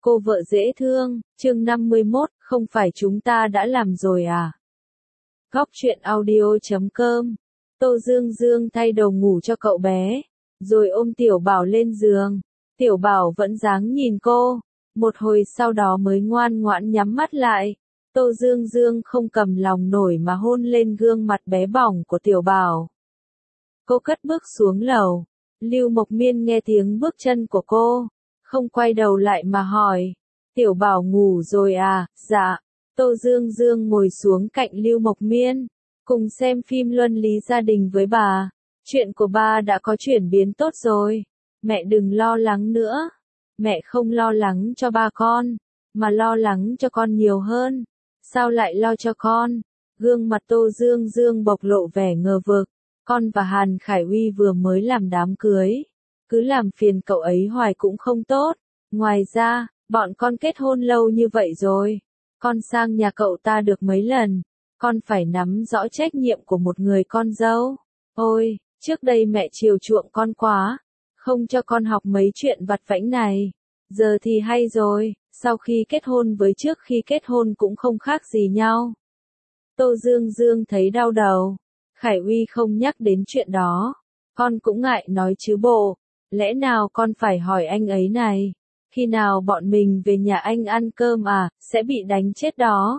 Cô vợ dễ thương, chương 51, không phải chúng ta đã làm rồi à? Góc truyện audio.com. Tô Dương Dương thay đồ ngủ cho cậu bé, rồi ôm Tiểu Bảo lên giường. Tiểu Bảo vẫn dáng nhìn cô, một hồi sau đó mới ngoan ngoãn nhắm mắt lại. Tô Dương Dương không cầm lòng nổi mà hôn lên gương mặt bé bỏng của Tiểu Bảo. Cô cất bước xuống lầu. Lưu Mộc Miên nghe tiếng bước chân của cô, không quay đầu lại mà hỏi, Tiểu Bảo ngủ rồi à? Dạ. Tô Dương Dương ngồi xuống cạnh Lưu Mộc Miên, cùng xem phim luân lý gia đình với bà. Chuyện của ba đã có chuyển biến tốt rồi, mẹ đừng lo lắng nữa. Mẹ không lo lắng cho ba con, mà lo lắng cho con nhiều hơn. Sao lại lo cho con? Gương mặt Tô Dương Dương bộc lộ vẻ ngờ vực. Con và Hàn Khải Uy vừa mới làm đám cưới, cứ làm phiền cậu ấy hoài cũng không tốt. Ngoài ra, bọn con kết hôn lâu như vậy rồi, con sang nhà cậu ta được mấy lần, con phải nắm rõ trách nhiệm của một người con dâu. Ôi, trước đây mẹ chiều chuộng con quá, không cho con học mấy chuyện vặt vãnh này. Giờ thì hay rồi, sau khi kết hôn với trước khi kết hôn cũng không khác gì nhau. Tô Dương Dương thấy đau đầu. Khải Uy không nhắc đến chuyện đó, con cũng ngại nói chứ bộ, lẽ nào con phải hỏi anh ấy này, khi nào bọn mình về nhà anh ăn cơm à, sẽ bị đánh chết đó.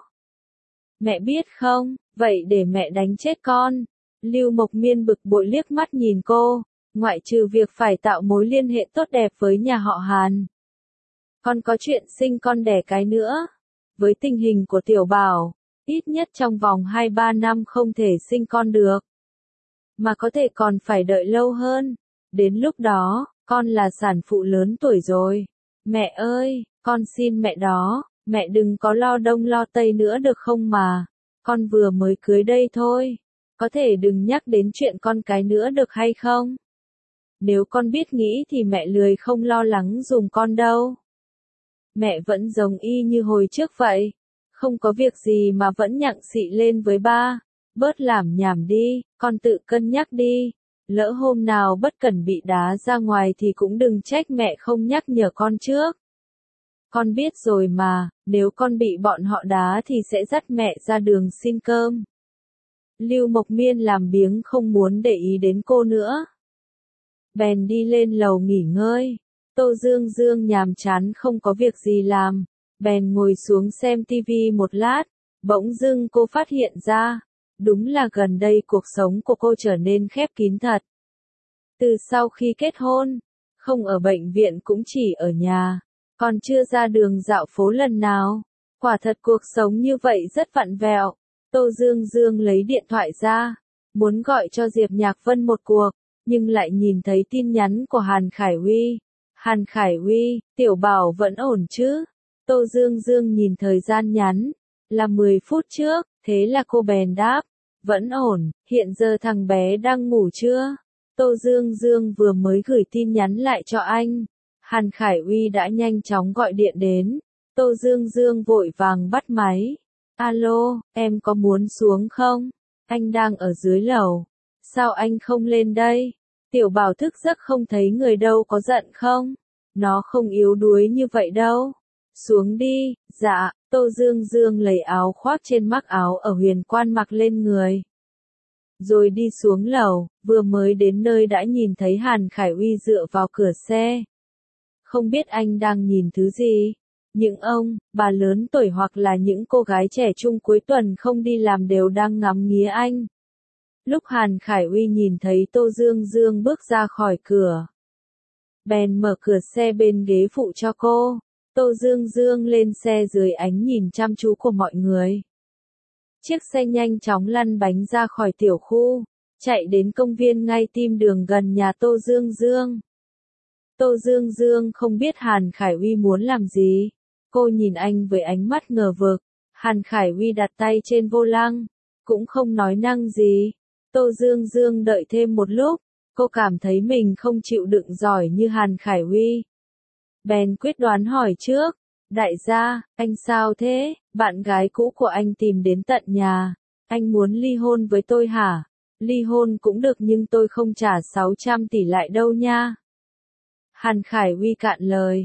Mẹ biết không, vậy để mẹ đánh chết con. Lưu Mộc Miên bực bội liếc mắt nhìn cô, ngoại trừ việc phải tạo mối liên hệ tốt đẹp với nhà họ Hàn. Con có chuyện sinh con đẻ cái nữa, với tình hình của Tiểu Bảo, ít nhất trong vòng 2-3 năm không thể sinh con được. Mà có thể còn phải đợi lâu hơn. Đến lúc đó, con là sản phụ lớn tuổi rồi. Mẹ ơi, con xin mẹ đó, mẹ đừng có lo đông lo tây nữa được không mà. Con vừa mới cưới đây thôi. Có thể đừng nhắc đến chuyện con cái nữa được hay không? Nếu con biết nghĩ thì mẹ lười không lo lắng giùm con đâu. Mẹ vẫn giống y như hồi trước vậy. Không có việc gì mà vẫn nhặng xị lên với ba. Bớt làm nhảm đi, con tự cân nhắc đi. Lỡ hôm nào bất cẩn bị đá ra ngoài thì cũng đừng trách mẹ không nhắc nhở con trước. Con biết rồi mà, nếu con bị bọn họ đá thì sẽ dắt mẹ ra đường xin cơm. Lưu Mộc Miên làm biếng không muốn để ý đến cô nữa. Bèn đi lên lầu nghỉ ngơi. Tô Dương Dương nhàm chán không có việc gì làm, bèn ngồi xuống xem tivi một lát. Bỗng dưng cô phát hiện ra, đúng là gần đây cuộc sống của cô trở nên khép kín thật. Từ sau khi kết hôn, không ở bệnh viện cũng chỉ ở nhà, còn chưa ra đường dạo phố lần nào. Quả thật cuộc sống như vậy rất vặn vẹo. Tô Dương Dương lấy điện thoại ra, muốn gọi cho Diệp Nhạc Vân một cuộc, nhưng lại nhìn thấy tin nhắn của Hàn Khải Uy. Hàn Khải Uy, Tiểu Bảo vẫn ổn chứ? Tô Dương Dương nhìn thời gian nhắn, là 10 phút trước, thế là cô bèn đáp, vẫn ổn, hiện giờ thằng bé đang ngủ chưa? Tô Dương Dương vừa mới gửi tin nhắn lại cho anh. Hàn Khải Uy đã nhanh chóng gọi điện đến. Tô Dương Dương vội vàng bắt máy. Alo, em có muốn xuống không? Anh đang ở dưới lầu. Sao anh không lên đây? Tiểu Bảo thức giấc không thấy người đâu, có giận không? Nó không yếu đuối như vậy đâu. Xuống đi. Dạ. Tô Dương Dương lấy áo khoác trên mắc áo ở Huyền Quan mặc lên người. Rồi đi xuống lầu, vừa mới đến nơi đã nhìn thấy Hàn Khải Uy dựa vào cửa xe. Không biết anh đang nhìn thứ gì? Những ông, bà lớn tuổi hoặc là những cô gái trẻ trung cuối tuần không đi làm đều đang ngắm nghía anh. Lúc Hàn Khải Uy nhìn thấy Tô Dương Dương bước ra khỏi cửa, bèn mở cửa xe bên ghế phụ cho cô. Tô Dương Dương lên xe dưới ánh nhìn chăm chú của mọi người. Chiếc xe nhanh chóng lăn bánh ra khỏi tiểu khu, chạy đến công viên ngay tim đường gần nhà Tô Dương Dương. Tô Dương Dương không biết Hàn Khải Uy muốn làm gì. Cô nhìn anh với ánh mắt ngờ vực. Hàn Khải Uy đặt tay trên vô lăng, cũng không nói năng gì. Tô Dương Dương đợi thêm một lúc, cô cảm thấy mình không chịu đựng giỏi như Hàn Khải Uy. Bèn quyết đoán hỏi trước, đại gia, anh sao thế? Bạn gái cũ của anh tìm đến tận nhà, anh muốn ly hôn với tôi hả? Ly hôn cũng được nhưng tôi không trả 600 tỷ lại đâu nha. Hàn Khải Uy cạn lời,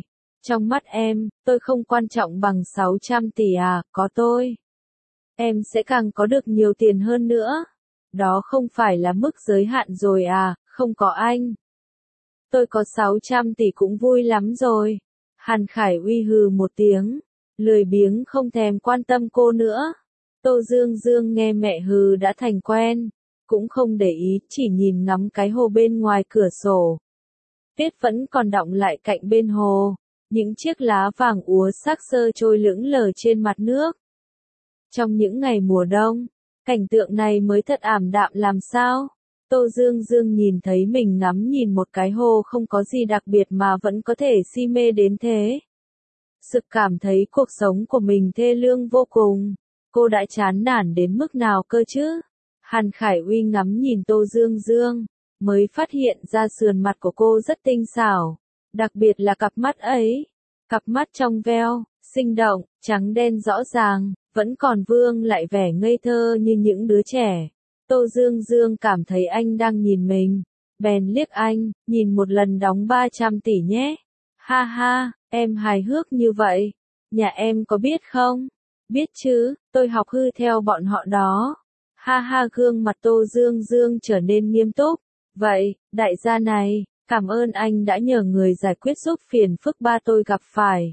Trong mắt em, tôi không quan trọng bằng 600 tỷ à, có tôi. Em sẽ càng có được nhiều tiền hơn nữa. Đó không phải là mức giới hạn rồi à, không có anh. Tôi có 600 tỷ cũng vui lắm rồi. Hàn Khải Uy hừ một tiếng, lười biếng không thèm quan tâm cô nữa. Tô Dương Dương nghe mẹ hừ đã thành quen, cũng không để ý, chỉ nhìn ngắm cái hồ bên ngoài cửa sổ. Tuyết vẫn còn đọng lại cạnh bên hồ, những chiếc lá vàng úa xác xơ trôi lững lờ trên mặt nước. Trong những ngày mùa đông, cảnh tượng này mới thật ảm đạm làm sao? Tô Dương Dương nhìn thấy mình ngắm nhìn một cái hồ không có gì đặc biệt mà vẫn có thể si mê đến thế. Sực cảm thấy cuộc sống của mình thê lương vô cùng. Cô đã chán nản đến mức nào cơ chứ? Hàn Khải Uy ngắm nhìn Tô Dương Dương, mới phát hiện ra sườn mặt của cô rất tinh xảo, đặc biệt là cặp mắt ấy. Cặp mắt trong veo, sinh động, trắng đen rõ ràng, vẫn còn vương lại vẻ ngây thơ như những đứa trẻ. Tô Dương Dương cảm thấy anh đang nhìn mình, bèn liếc anh, nhìn một lần đóng 300 tỷ nhé. Ha ha, em hài hước như vậy. Nhà em có biết không? Biết chứ, tôi học hư theo bọn họ đó. Ha ha, gương mặt Tô Dương Dương trở nên nghiêm túc. Vậy, đại gia này, cảm ơn anh đã nhờ người giải quyết giúp phiền phức ba tôi gặp phải.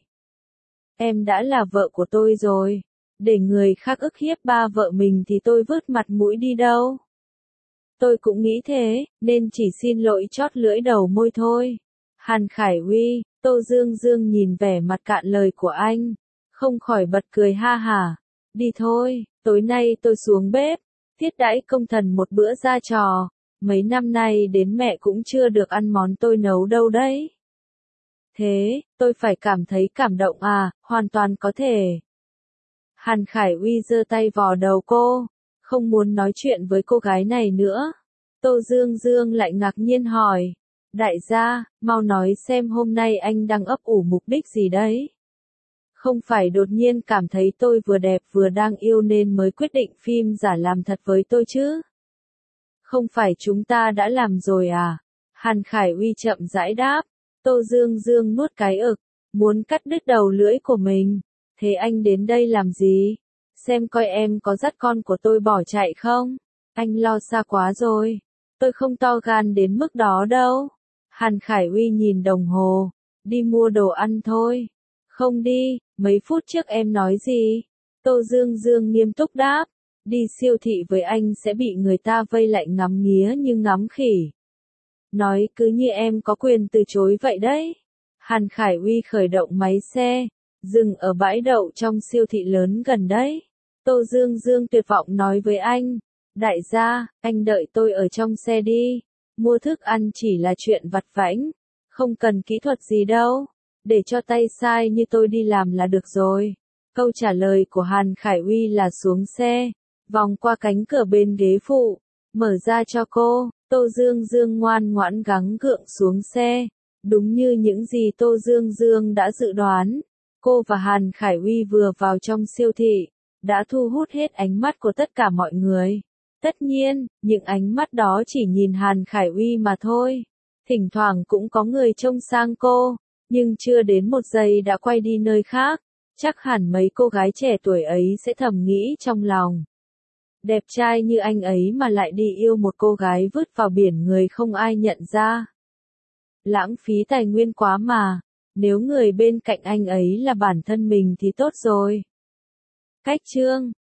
Em đã là vợ của tôi rồi. Để người khác ức hiếp ba vợ mình thì tôi vứt mặt mũi đi đâu. Tôi cũng nghĩ thế, nên chỉ xin lỗi chót lưỡi đầu môi thôi. Hàn Khải Uy, Tô Dương Dương nhìn vẻ mặt cạn lời của anh, không khỏi bật cười ha hả. Đi thôi, tối nay tôi xuống bếp, thiết đãi công thần một bữa ra trò. Mấy năm nay đến mẹ cũng chưa được ăn món tôi nấu đâu đấy. Thế, tôi phải cảm thấy cảm động à, hoàn toàn có thể. Hàn Khải Uy giơ tay vò đầu cô, không muốn nói chuyện với cô gái này nữa. Tô Dương Dương lại ngạc nhiên hỏi, đại gia, mau nói xem hôm nay anh đang ấp ủ mục đích gì đấy? Không phải đột nhiên cảm thấy tôi vừa đẹp vừa đang yêu nên mới quyết định phim giả làm thật với tôi chứ? Không phải chúng ta đã làm rồi à? Hàn Khải Uy chậm rãi đáp. Tô Dương Dương nuốt cái ực, muốn cắt đứt đầu lưỡi của mình. Thế anh đến đây làm gì? Xem coi em có dắt con của tôi bỏ chạy không? Anh lo xa quá rồi. Tôi không to gan đến mức đó đâu. Hàn Khải Uy nhìn đồng hồ. Đi mua đồ ăn thôi. Không đi, mấy phút trước em nói gì? Tô Dương Dương nghiêm túc đáp. Đi siêu thị với anh sẽ bị người ta vây lại ngắm nghía như ngắm khỉ. Nói cứ như em có quyền từ chối vậy đấy. Hàn Khải Uy khởi động máy xe, dừng ở bãi đậu trong siêu thị lớn gần đấy. Tô Dương Dương tuyệt vọng nói với anh, đại gia, anh đợi tôi ở trong xe đi. Mua thức ăn chỉ là chuyện vặt vãnh, không cần kỹ thuật gì đâu. Để cho tay sai như tôi đi làm là được rồi. Câu trả lời của Hàn Khải Uy là xuống xe, vòng qua cánh cửa bên ghế phụ, mở ra cho cô. Tô Dương Dương ngoan ngoãn gắng gượng xuống xe. Đúng như những gì Tô Dương Dương đã dự đoán, cô và Hàn Khải Uy vừa vào trong siêu thị, đã thu hút hết ánh mắt của tất cả mọi người. Tất nhiên, những ánh mắt đó chỉ nhìn Hàn Khải Uy mà thôi. Thỉnh thoảng cũng có người trông sang cô, nhưng chưa đến một giây đã quay đi nơi khác. Chắc hẳn mấy cô gái trẻ tuổi ấy sẽ thầm nghĩ trong lòng. Đẹp trai như anh ấy mà lại đi yêu một cô gái vứt vào biển người không ai nhận ra. Lãng phí tài nguyên quá mà, nếu người bên cạnh anh ấy là bản thân mình thì tốt rồi. Cách chương